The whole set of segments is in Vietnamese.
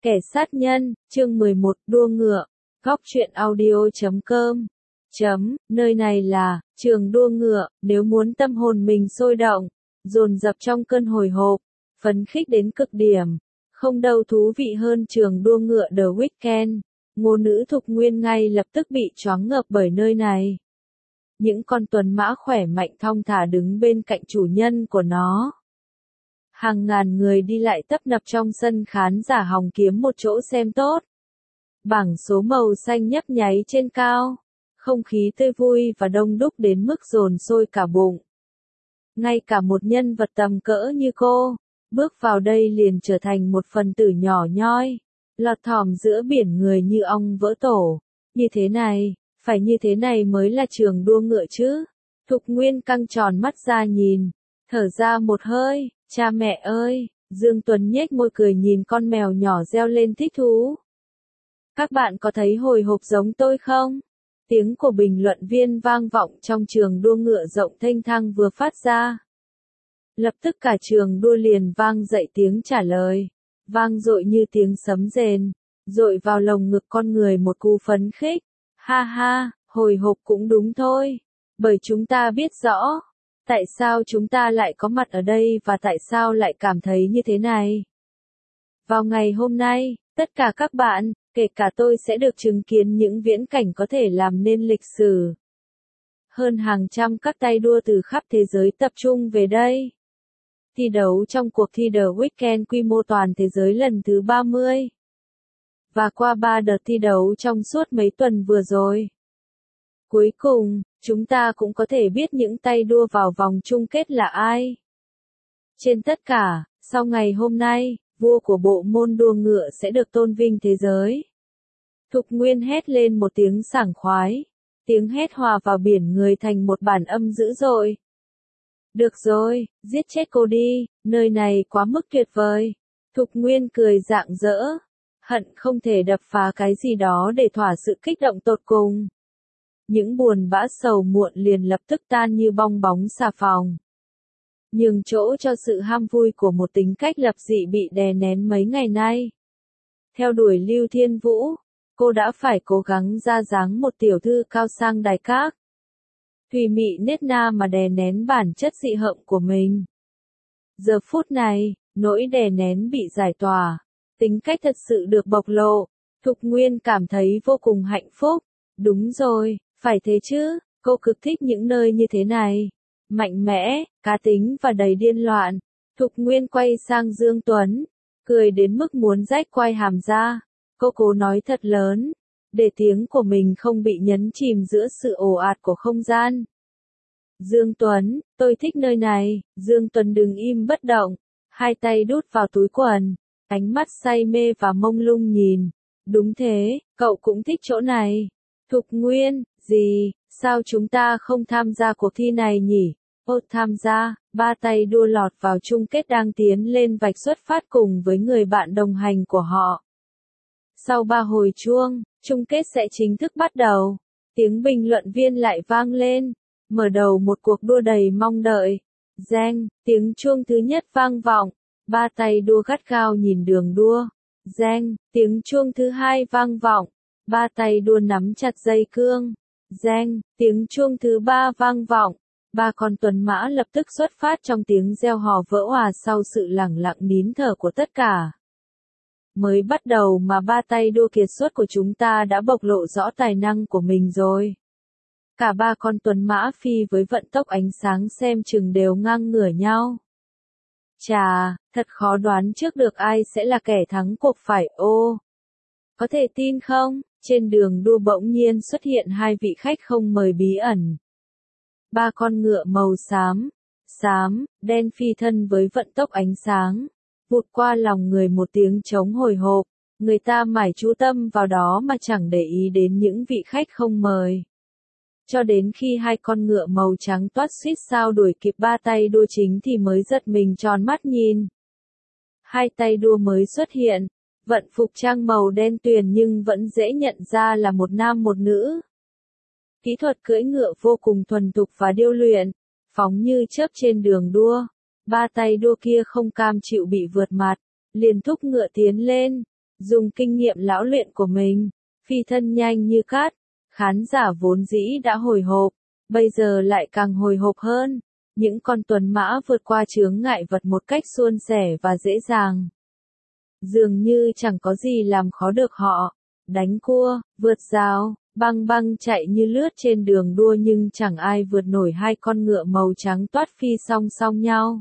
Kẻ sát nhân, chương 11, đua ngựa. Góc truyện audio.com. Nơi này là trường đua ngựa, nếu muốn tâm hồn mình sôi động, dồn dập trong cơn hồi hộp, phấn khích đến cực điểm, không đâu thú vị hơn trường đua ngựa The Weekend. Ngô nữ Thục Nguyên ngay lập tức bị choáng ngợp bởi nơi này. Những con tuần mã khỏe mạnh thong thả đứng bên cạnh chủ nhân của nó. Hàng ngàn người đi lại tấp nập trong sân khán giả hòng kiếm một chỗ xem tốt. Bảng số màu xanh nhấp nháy trên cao. Không khí tươi vui và đông đúc đến mức dồn sôi cả bụng. Ngay cả một nhân vật tầm cỡ như cô, bước vào đây liền trở thành một phần tử nhỏ nhoi, lọt thỏm giữa biển người như ong vỡ tổ. Như thế này, phải như thế này mới là trường đua ngựa chứ. Thục Nguyên căng tròn mắt ra nhìn, thở ra một hơi, cha mẹ ơi, Dương Tuấn nhếch môi cười nhìn con mèo nhỏ reo lên thích thú. Các bạn có thấy hồi hộp giống tôi không? Tiếng của bình luận viên vang vọng trong trường đua ngựa rộng thênh thang vừa phát ra. Lập tức cả trường đua liền vang dậy tiếng trả lời, vang dội như tiếng sấm rền, dội vào lồng ngực con người một cú phấn khích. Ha ha, hồi hộp cũng đúng thôi, bởi chúng ta biết rõ, tại sao chúng ta lại có mặt ở đây và tại sao lại cảm thấy như thế này. Vào ngày hôm nay, tất cả các bạn, kể cả tôi sẽ được chứng kiến những viễn cảnh có thể làm nên lịch sử. Hơn hàng trăm các tay đua từ khắp thế giới tập trung về đây. Thi đấu trong cuộc thi The Weekend quy mô toàn thế giới lần thứ 30. Và qua 3 đợt thi đấu trong suốt mấy tuần vừa rồi. Cuối cùng, chúng ta cũng có thể biết những tay đua vào vòng chung kết là ai. Trên tất cả, sau ngày hôm nay, vua của bộ môn đua ngựa sẽ được tôn vinh thế giới. Thục Nguyên hét lên một tiếng sảng khoái. Tiếng hét hòa vào biển người thành một bản âm dữ dội. Được rồi, giết chết cô đi, nơi này quá mức tuyệt vời. Thục Nguyên cười rạng rỡ. Hận không thể đập phá cái gì đó để thỏa sự kích động tột cùng. Những buồn bã sầu muộn liền lập tức tan như bong bóng xà phòng. Nhường chỗ cho sự ham vui của một tính cách lập dị bị đè nén mấy ngày nay. Theo đuổi Lưu Thiên Vũ, cô đã phải cố gắng ra dáng một tiểu thư cao sang đài các. Thùy mị nết na mà đè nén bản chất dị hợm của mình. Giờ phút này, nỗi đè nén bị giải tỏa, tính cách thật sự được bộc lộ. Thục Nguyên cảm thấy vô cùng hạnh phúc. Đúng rồi, phải thế chứ, cô cực thích những nơi như thế này. Mạnh mẽ, cá tính và đầy điên loạn. Thục Nguyên quay sang Dương Tuấn, cười đến mức muốn rách quai hàm ra. Cô cố nói thật lớn, để tiếng của mình không bị nhấn chìm giữa sự ồ ạt của không gian. Dương Tuấn, tôi thích nơi này. Dương Tuấn đứng im bất động, hai tay đút vào túi quần, ánh mắt say mê và mông lung nhìn. Đúng thế, cậu cũng thích chỗ này. Thục Nguyên, gì, sao chúng ta không tham gia cuộc thi này nhỉ? Ô, tham gia, ba tay đua lọt vào chung kết đang tiến lên vạch xuất phát cùng với người bạn đồng hành của họ. Sau 3 hồi chuông, chung kết sẽ chính thức bắt đầu. Tiếng bình luận viên lại vang lên, mở đầu một cuộc đua đầy mong đợi. Reng, tiếng chuông thứ nhất vang vọng, ba tay đua gắt gao nhìn đường đua. Reng, tiếng chuông thứ hai vang vọng, ba tay đua nắm chặt dây cương. Reng, tiếng chuông thứ ba vang vọng, ba con tuần mã lập tức xuất phát trong tiếng reo hò vỡ òa sau sự lẳng lặng nín thở của tất cả. Mới bắt đầu mà ba tay đua kiệt xuất của chúng ta đã bộc lộ rõ tài năng của mình rồi. Cả ba con tuần mã phi với vận tốc ánh sáng xem chừng đều ngang ngửa nhau. Chà, thật khó đoán trước được ai sẽ là kẻ thắng cuộc phải ô. Có thể tin không, trên đường đua bỗng nhiên xuất hiện hai vị khách không mời bí ẩn. Ba con ngựa màu xám, đen phi thân với vận tốc ánh sáng. Vụt qua lòng người một tiếng trống hồi hộp, người ta mải chú tâm vào đó mà chẳng để ý đến những vị khách không mời. Cho đến khi hai con ngựa màu trắng toát suýt sao đuổi kịp ba tay đua chính thì mới giật mình tròn mắt nhìn. Hai tay đua mới xuất hiện, vận phục trang màu đen tuyền nhưng vẫn dễ nhận ra là một nam một nữ. Kỹ thuật cưỡi ngựa vô cùng thuần thục và điêu luyện, phóng như chớp trên đường đua. Ba tay đua kia không cam chịu bị vượt mặt, liền thúc ngựa tiến lên, dùng kinh nghiệm lão luyện của mình, phi thân nhanh như cát. Khán giả vốn dĩ đã hồi hộp, bây giờ lại càng hồi hộp hơn. Những con tuấn mã vượt qua chướng ngại vật một cách suôn sẻ và dễ dàng. Dường như chẳng có gì làm khó được họ. Đánh cua, vượt rào, băng băng chạy như lướt trên đường đua nhưng chẳng ai vượt nổi hai con ngựa màu trắng toát phi song song nhau.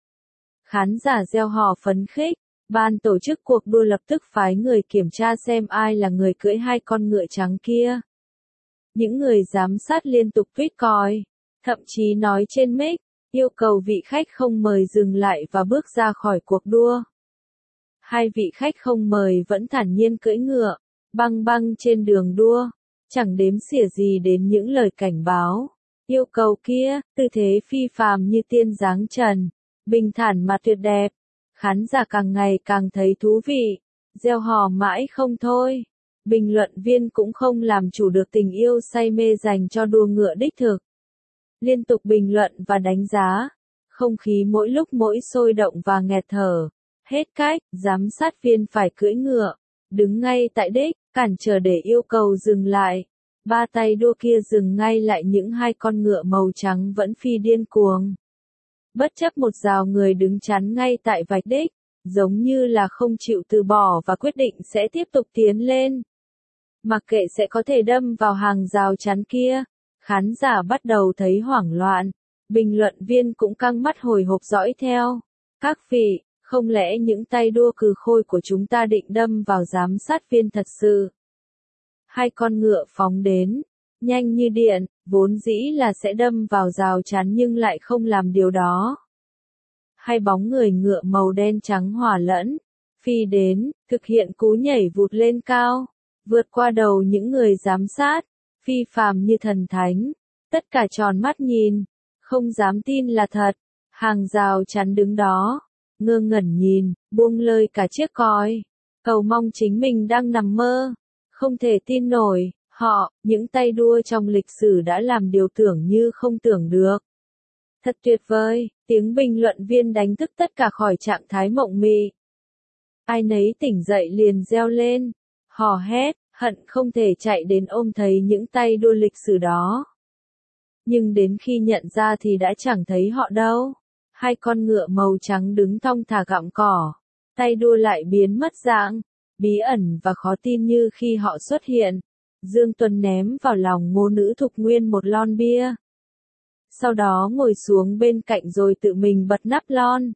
Khán giả reo hò phấn khích, ban tổ chức cuộc đua lập tức phái người kiểm tra xem ai là người cưỡi hai con ngựa trắng kia. Những người giám sát liên tục tuýt còi, thậm chí nói trên mic, yêu cầu vị khách không mời dừng lại và bước ra khỏi cuộc đua. Hai vị khách không mời vẫn thản nhiên cưỡi ngựa, băng băng trên đường đua, chẳng đếm xỉa gì đến những lời cảnh báo, yêu cầu kia, tư thế phi phàm như tiên dáng trần, bình thản mà tuyệt đẹp. Khán giả càng ngày càng thấy thú vị, reo hò mãi không thôi. Bình luận viên cũng không làm chủ được tình yêu say mê dành cho đua ngựa đích thực. Liên tục bình luận và đánh giá, không khí mỗi lúc mỗi sôi động và nghẹt thở. Hết cách, giám sát viên phải cưỡi ngựa, đứng ngay tại đích, cản trở để yêu cầu dừng lại. Ba tay đua kia dừng ngay lại, những hai con ngựa màu trắng vẫn phi điên cuồng. Bất chấp một rào người đứng chắn ngay tại vạch đích, giống như là không chịu từ bỏ và quyết định sẽ tiếp tục tiến lên. Mặc kệ sẽ có thể đâm vào hàng rào chắn kia, khán giả bắt đầu thấy hoảng loạn, bình luận viên cũng căng mắt hồi hộp dõi theo. Các vị, không lẽ những tay đua cừ khôi của chúng ta định đâm vào giám sát viên thật sự? Hai con ngựa phóng đến, nhanh như điện, vốn dĩ là sẽ đâm vào rào chắn nhưng lại không làm điều đó. Hai bóng người ngựa màu đen trắng hòa lẫn, phi đến, thực hiện cú nhảy vụt lên cao, vượt qua đầu những người giám sát, phi phàm như thần thánh. Tất cả tròn mắt nhìn, không dám tin là thật. Hàng rào chắn đứng đó, ngơ ngẩn nhìn, buông lơi cả chiếc còi, cầu mong chính mình đang nằm mơ. Không thể tin nổi, họ, những tay đua trong lịch sử đã làm điều tưởng như không tưởng được. Thật tuyệt vời, tiếng bình luận viên đánh thức tất cả khỏi trạng thái mộng mị. Ai nấy tỉnh dậy liền reo lên, hò hét, hận không thể chạy đến ôm thấy những tay đua lịch sử đó. Nhưng đến khi nhận ra thì đã chẳng thấy họ đâu. Hai con ngựa màu trắng đứng thong thả gặm cỏ, tay đua lại biến mất dạng, bí ẩn và khó tin như khi họ xuất hiện. Dương Tuấn ném vào lòng Ngô Nữ Thục Nguyên một lon bia. Sau đó ngồi xuống bên cạnh rồi tự mình bật nắp lon.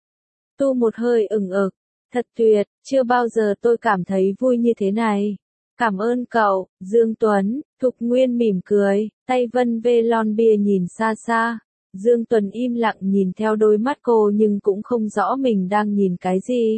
Tu một hơi ửng ực, thật tuyệt, chưa bao giờ tôi cảm thấy vui như thế này. Cảm ơn cậu, Dương Tuấn. Thục Nguyên mỉm cười, tay vân vê lon bia nhìn xa xa. Dương Tuấn im lặng nhìn theo đôi mắt cô nhưng cũng không rõ mình đang nhìn cái gì.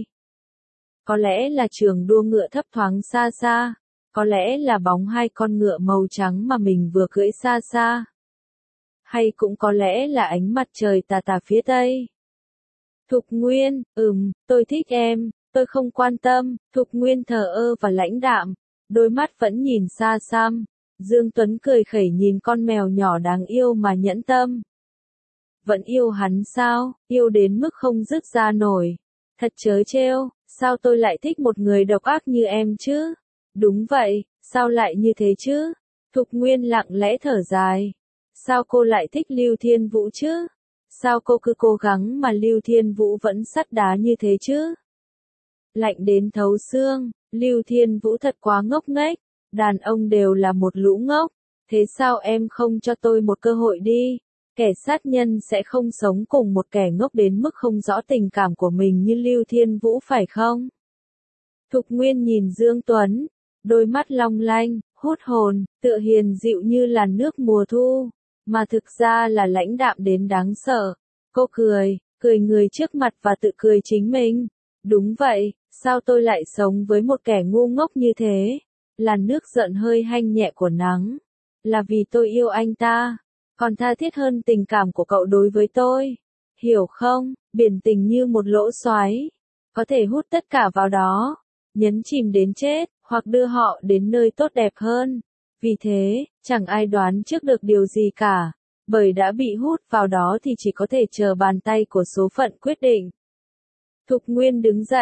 Có lẽ là trường đua ngựa thấp thoáng xa xa, có lẽ là bóng hai con ngựa màu trắng mà mình vừa cưỡi xa xa. Hay cũng có lẽ là ánh mặt trời tà tà phía tây. Thục Nguyên, tôi thích em, tôi không quan tâm. Thục Nguyên thờ ơ và lãnh đạm, đôi mắt vẫn nhìn xa xăm. Dương Tuấn cười khẩy nhìn con mèo nhỏ đáng yêu mà nhẫn tâm. Vẫn yêu hắn sao, yêu đến mức không dứt ra nổi. Thật trớ trêu, sao tôi lại thích một người độc ác như em chứ? Đúng vậy, sao lại như thế chứ? Thục Nguyên lặng lẽ thở dài. Sao cô lại thích Lưu Thiên Vũ chứ? Sao cô cứ cố gắng mà Lưu Thiên Vũ vẫn sắt đá như thế chứ? Lạnh đến thấu xương, Lưu Thiên Vũ thật quá ngốc nghếch, đàn ông đều là một lũ ngốc, thế sao em không cho tôi một cơ hội đi? Kẻ sát nhân sẽ không sống cùng một kẻ ngốc đến mức không rõ tình cảm của mình như Lưu Thiên Vũ phải không? Thục Nguyên nhìn Dương Tuấn, đôi mắt long lanh, hút hồn, tựa hiền dịu như làn nước mùa thu, mà thực ra là lãnh đạm đến đáng sợ. Cô cười, cười người trước mặt và tự cười chính mình. Đúng vậy, sao tôi lại sống với một kẻ ngu ngốc như thế? Làn nước giận hơi hanh nhẹ của nắng. Là vì tôi yêu anh ta, còn tha thiết hơn tình cảm của cậu đối với tôi. Hiểu không, biển tình như một lỗ xoáy, có thể hút tất cả vào đó, nhấn chìm đến chết, hoặc đưa họ đến nơi tốt đẹp hơn. Vì thế, chẳng ai đoán trước được điều gì cả, bởi đã bị hút vào đó thì chỉ có thể chờ bàn tay của số phận quyết định. Thục Nguyên đứng dậy,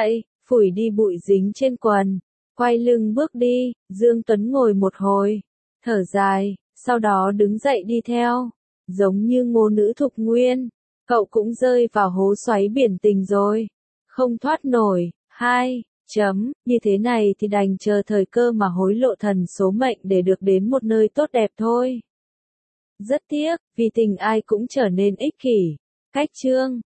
phủi đi bụi dính trên quần, quay lưng bước đi. Dương Tuấn ngồi một hồi, thở dài, sau đó đứng dậy đi theo. Giống như Ngô Nữ Thục Nguyên, cậu cũng rơi vào hố xoáy biển tình rồi. Không thoát nổi. Như thế này thì đành chờ thời cơ mà hối lộ thần số mệnh để được đến một nơi tốt đẹp thôi. Rất tiếc, vì tình ai cũng trở nên ích kỷ. Cách chương